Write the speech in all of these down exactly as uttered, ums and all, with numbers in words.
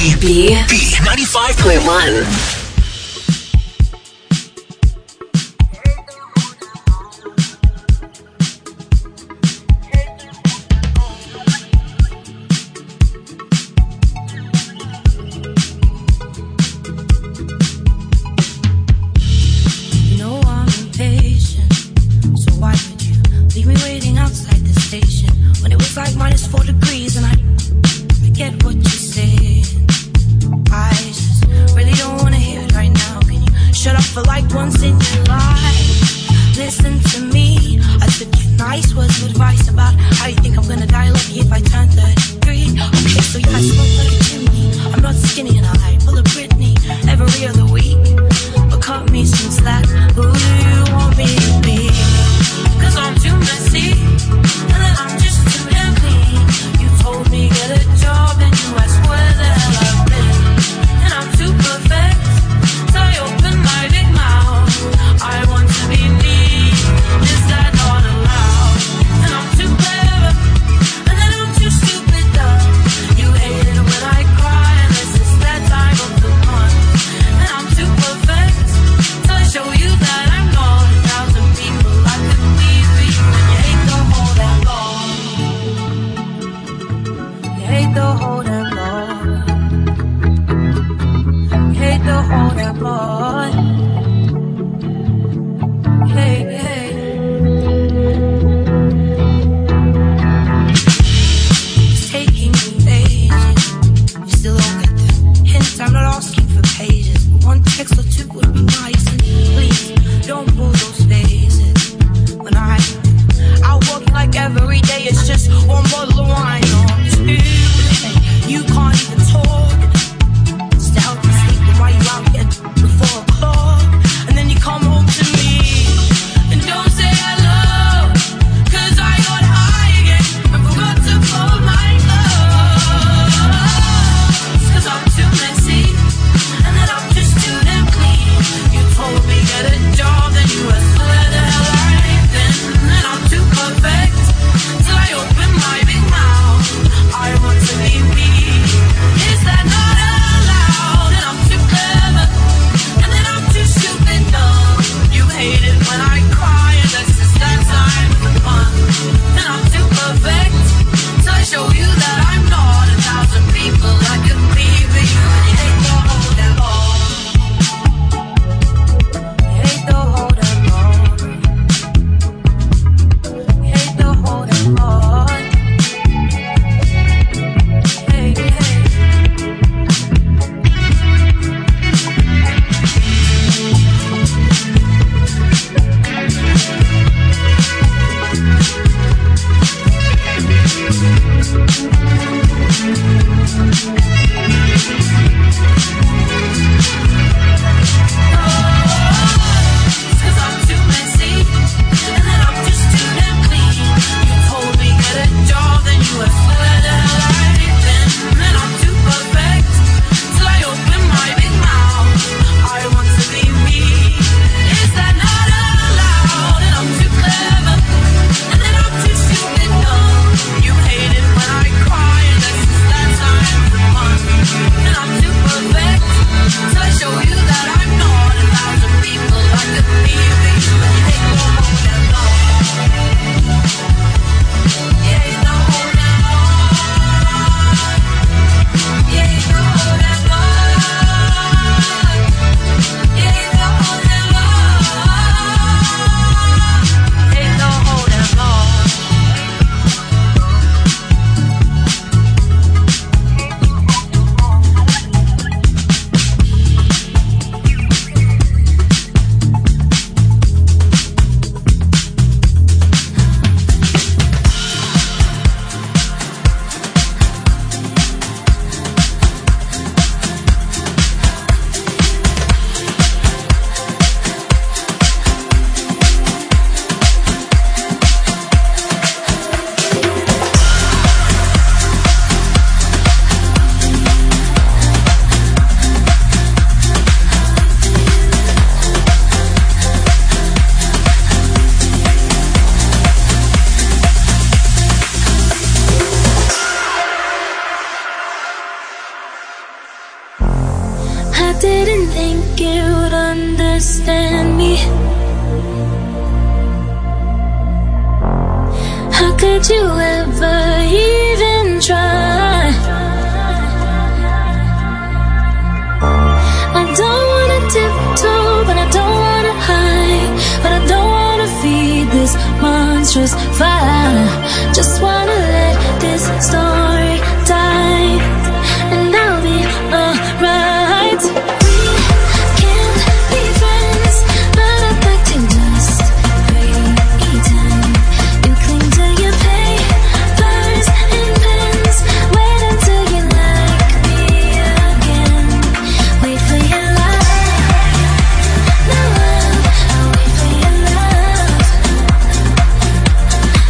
B. B ninety-five point one. Like minus four degrees and I, I get what you say. I just really don't wanna hear didn't think you'd understand me. How could you ever even try? I don't wanna tiptoe, but I don't wanna hide, but I don't wanna feed this monstrous fire. Just wanna let this story die, and I'll be alright. We can't be friends, but I'd like to just pretend. You cling to your papers and pens. Wait until you like me again. Wait for your love. No love, I'll wait for your love.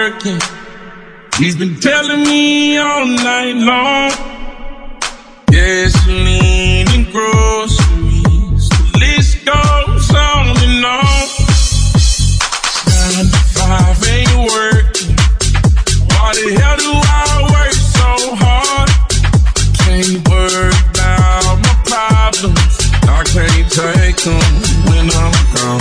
working. He's been telling me all night long. Gasoline and groceries, the list goes on and on. Nine to five ain't working. Why the hell do I work so hard? Can't worry about my problems. I can't take them when I'm gone.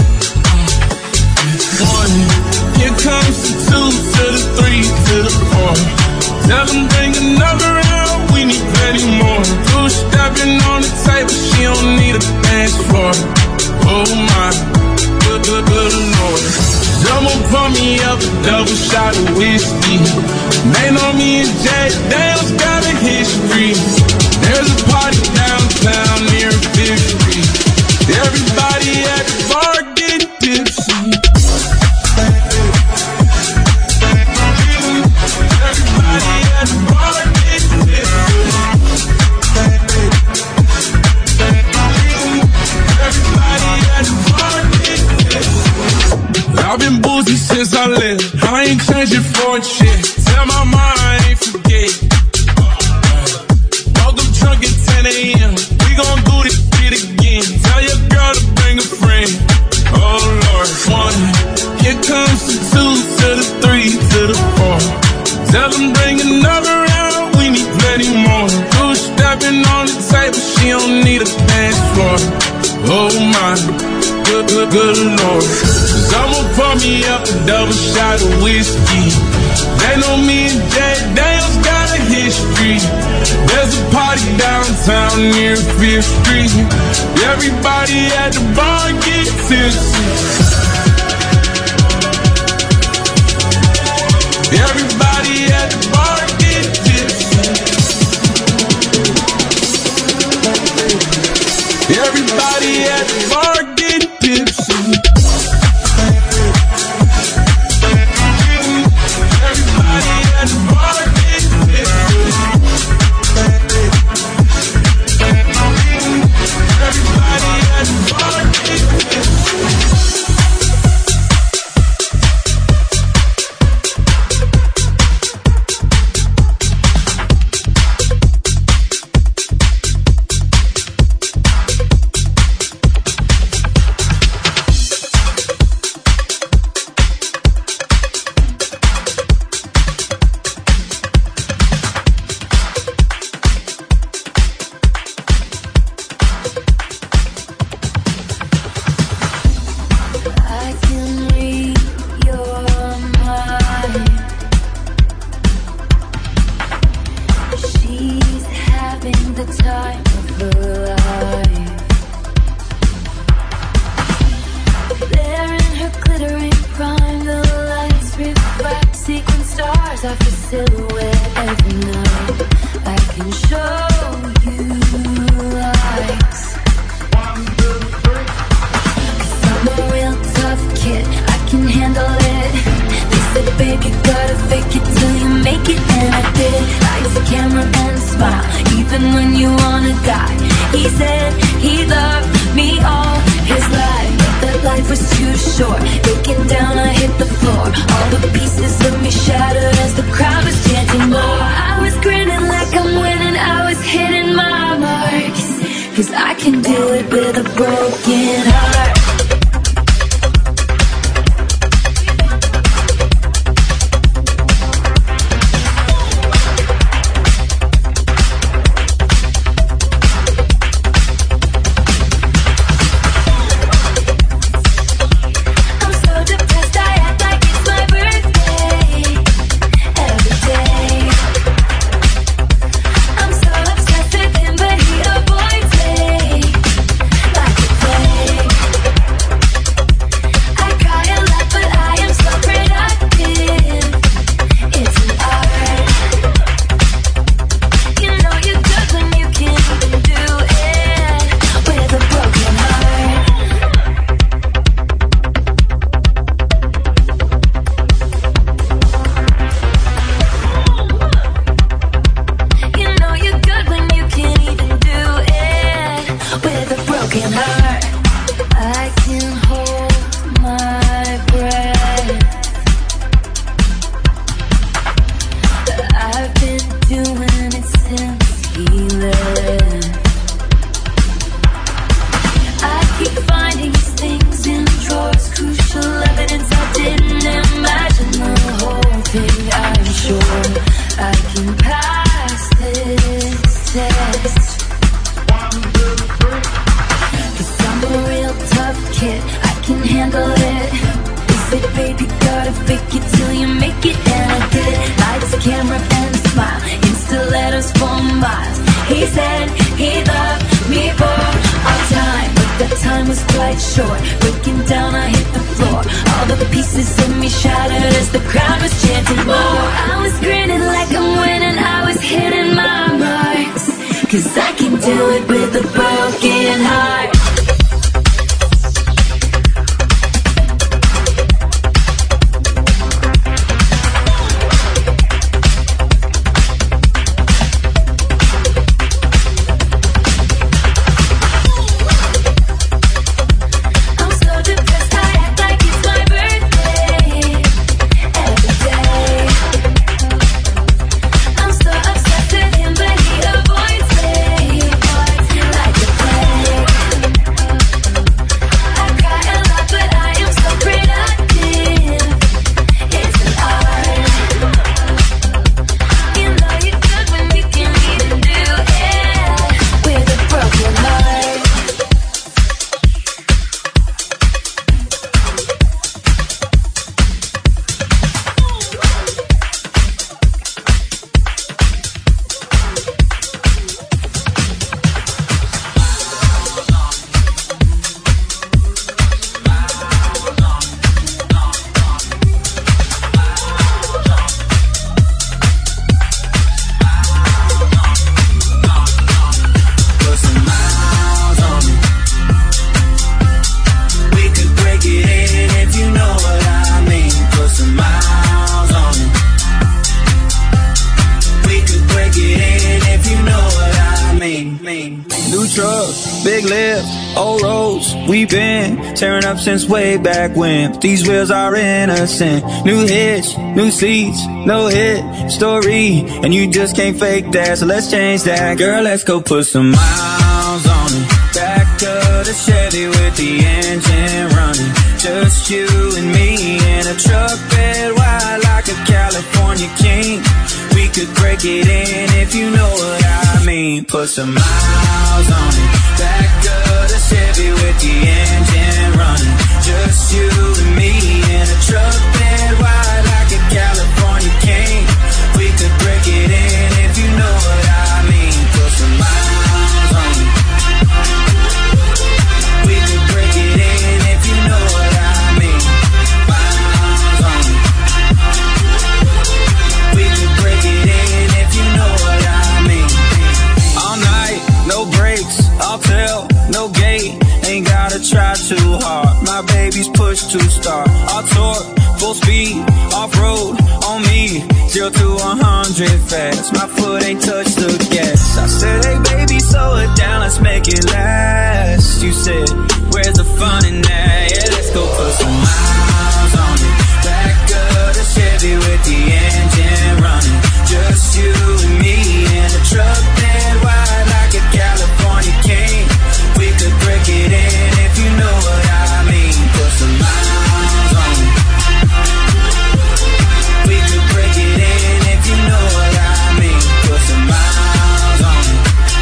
One, here comes the two to the three to the four. Tell them bring another round, we need plenty more. Two stepping on the table, she don't need a dance floor. Oh my, good, good, good Lord. Someone pour me up a double shot of whiskey. They know me and Jay Dale's got a history. There's a party downtown near Fifth Street. Everybody at the bar getting tipsy. Everybody at the bar getting tipsy. Everybody at the bar getting tipsy. I've been boozy since I left. I ain't changing for a chick. Tell my mom I ain't forget. Woke up drunk at ten a.m. We gon' do this shit again. Tell your girl to bring a friend. Oh Lord, one. Here comes the two to the three to the four. Tell them bring another round. We need plenty more. Two stepping on the table. She don't need a dance floor. Oh my, good, good, good Lord. Someone pour me up a double shot of whiskey. They know me and Jay Dale's got a history. There's a party downtown near Fifth Street. Everybody at the bar get tipsy. Everybody at the bar get tipsy. Everybody at the bar get tipsy. miles. He said he loved me for all time, but that time was quite short. Breaking down, I hit the floor. All of the pieces in me shattered as the crowd was chanting more. I was grinning like I'm winning, I was hitting my marks, 'cause I can do it with a broken heart. Tearing up since way back when. These wheels are innocent. New hits, new seats, no hit story, and you just can't fake that. So let's change that. Girl, let's go put some miles on it. Back of the Chevy with the engine running. Just you and me in a truck bed wide like a California king. We could break it in if you know what I mean. Put some miles on it. Back of the Chevy with the engine running. Just you and me in a truck bed wide like a California king. We could break it in if you know what I mean. Put some miles on it. We could break it in if you know what I mean. Miles on it. We could break it in if you know what I mean. All night, no breaks, I'll tell, no gate. Ain't gotta try too hard. My baby's push to start. I'll torque, full speed, off-road on me. Zero to one hundred fast. My foot ain't touched the gas. I said, hey baby, slow it down, let's make it last. You said, where's the fun in that? Yeah, let's go put some miles on it. Back of the Chevy with the engine running. Just you and me in a truck bed wide like a California king. We could break it in if you know what I mean. Put some miles on it. We could break it in if you know what I mean. Put some miles on it.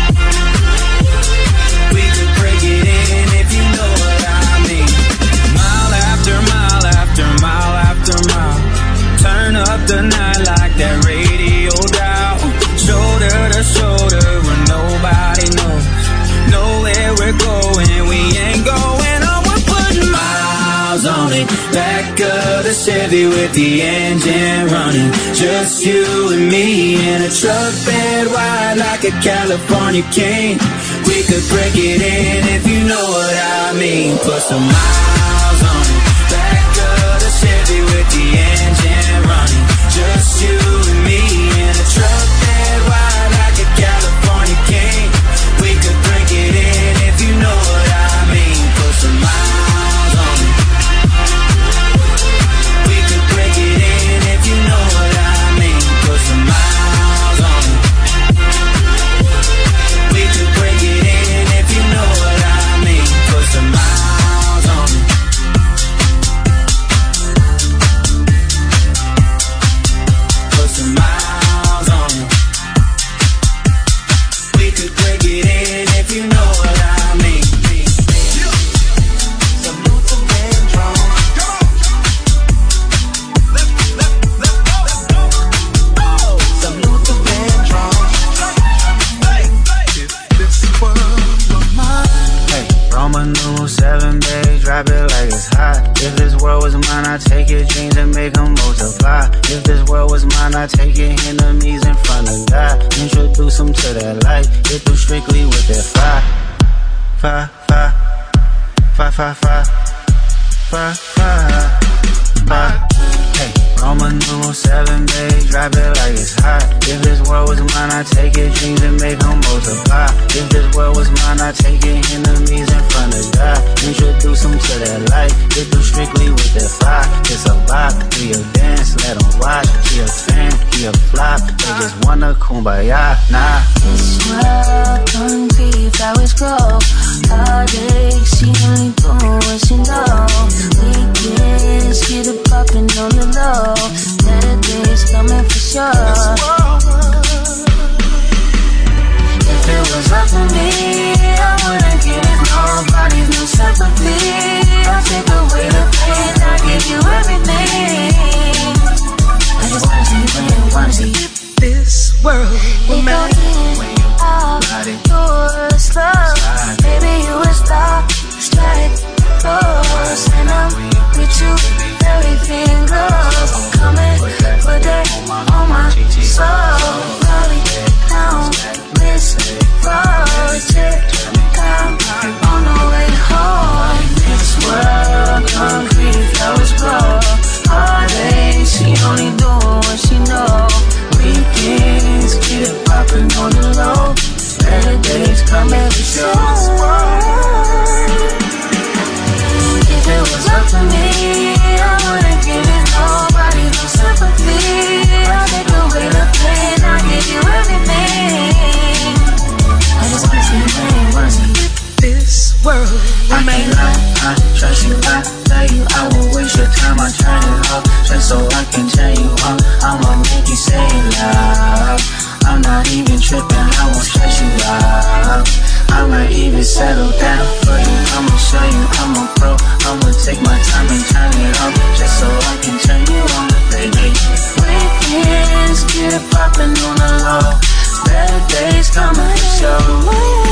We could break it in if you know what I mean. Mile after mile after mile after mile. Turn up the night like that radio dial. Shoulder to shoulder where nobody knows. Know where we're going, we ain't going on. We're putting miles on it. Back of the Chevy with the engine running. Just you and me in a truck bed wide like a California king. We could break it in if you know what I mean. Put some miles on it. Back of the Chevy with the engine running. Just you and me in a truck bed wide like a California king. We could break it in if you know what I mean. Put some miles on it. We could break it in if you know what I mean. Put some miles on it. We could break it in if you know what I mean. Put some miles on it. Roman numeral seven, babe, drop it like it's hot. If this world was mine, I'd take your dreams and make them multiply. If this world was mine, I'd take your enemies in front of God. Introduce them to that life, get through strictly with that fire. Fire, fire, fire, fire, fire, fire, fire, fire. Hey, Roman numeral seven, babe, drop it like it's hot. If this world was mine, I'd take your dreams and make them multiply. If this world was mine, I'd take your enemies in front of God. Introduce them to that life, get through strictly with that fire. It's a vibe, do your dance, let them watch. He a fan, he a flop, they just wanna kumbaya, nah. This world concrete, flowers grow. Heartache, she only doing what she know. Weekends, get it poppin' on the low. Better days coming for sure. If it was up to me, I wouldn't give nobody no sympathy. I'll take away the pain, I'll give you everything. I just wanna see you playing, wanna see you. This world will make I'll do a slow. Baby, you a star, strike close. And I'm with you, everything goes. Come and put that on my soul. Rolling down this road, check out on the way home. This world, concrete flowers grow. Heartache, she only doing what she know. Weekends, get it poppin' on the low. Better days come every show. If it was up to me, I wouldn't give it nobody no sympathy. I'll take away the pain, I'll give you everything. I just wanna see you playing, wanna see you. this world will make. I can't lie, I trust you, I tell you I won't waste your time, I turn it up just so I can tell you uh, I'ma make you say love. I'm not even tripping, I won't stress you out. I might even settle down for you. I'ma show you I'm a pro. I'ma take my time and turn it up just so I can turn you on, baby. Weekends, get it poppin' on the low. Better days coming for sure.